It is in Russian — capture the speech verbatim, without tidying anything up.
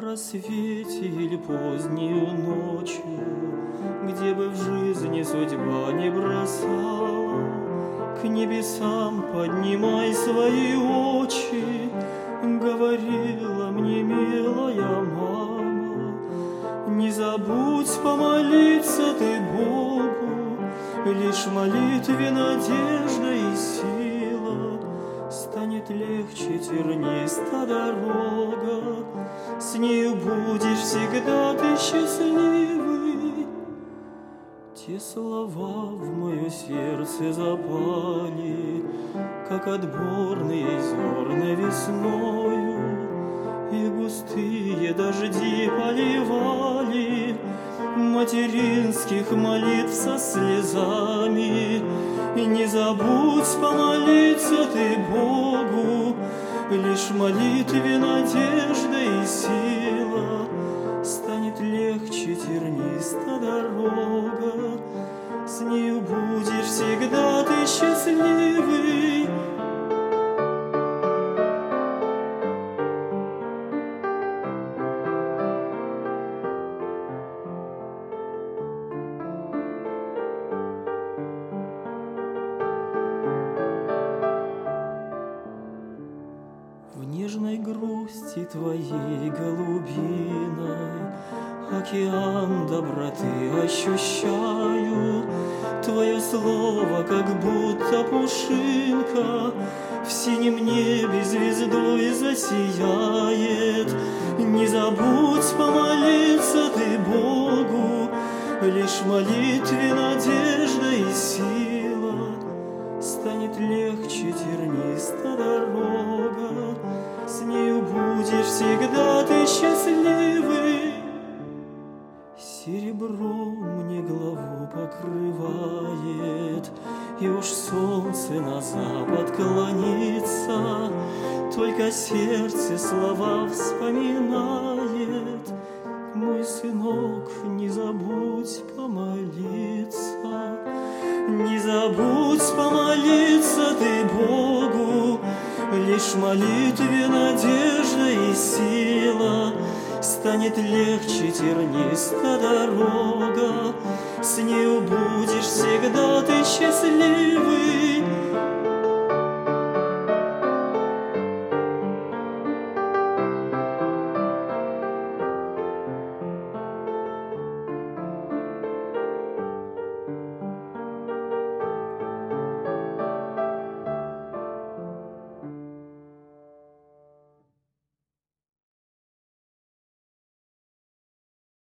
рассвете или позднею ночью, где бы в жизни судьба не бросала, к небесам поднимай свои очи, говорила мне милая мама. Не забудь помолиться ты Богу, лишь молитве надежда и сила. Станет легче терниста дорога, с нею будешь всегда ты счастливый. Те слова в мое сердце запали, как отборные зерна весною, и густые дожди поливали материнских молитв со слезами. И не забудь помолиться ты Богу, лишь молитве надежда и сила. Станет легче терниста дорога, с нею будешь всегда ты счастливый. В нежной грусти твоей голубиной океан доброты ощущаю. Твое слово, как будто пушинка, в синем небе звездой засияет. Не забудь помолиться ты Богу, лишь молитве надежда и сила. Станет легче терниста дорога, с нею будешь всегда ты счастливый. Серебро мне главу покрывает, и уж солнце на запад клонится, только сердце слова вспоминает. Мой сынок, не забудь помолиться, не забудь помолиться ты Богу, лишь молитве надежда и сила. Станет легче терниста дорога, с нею будешь всегда ты счастливый.